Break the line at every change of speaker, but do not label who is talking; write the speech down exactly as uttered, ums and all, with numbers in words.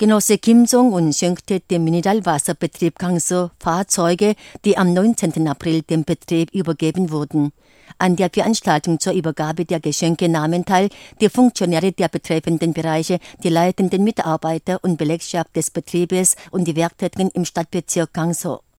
Genosse Kim Jong-un schenkte dem Mineralwasserbetrieb Kangso Fahrzeuge, die am neunzehnten April dem Betrieb übergeben wurden. An der Veranstaltung zur Übergabe der Geschenke nahmen teil die Funktionäre der betreffenden Bereiche, die leitenden Mitarbeiter und Belegschaft des Betriebes und die Werktätigen im Stadtbezirk Kangso.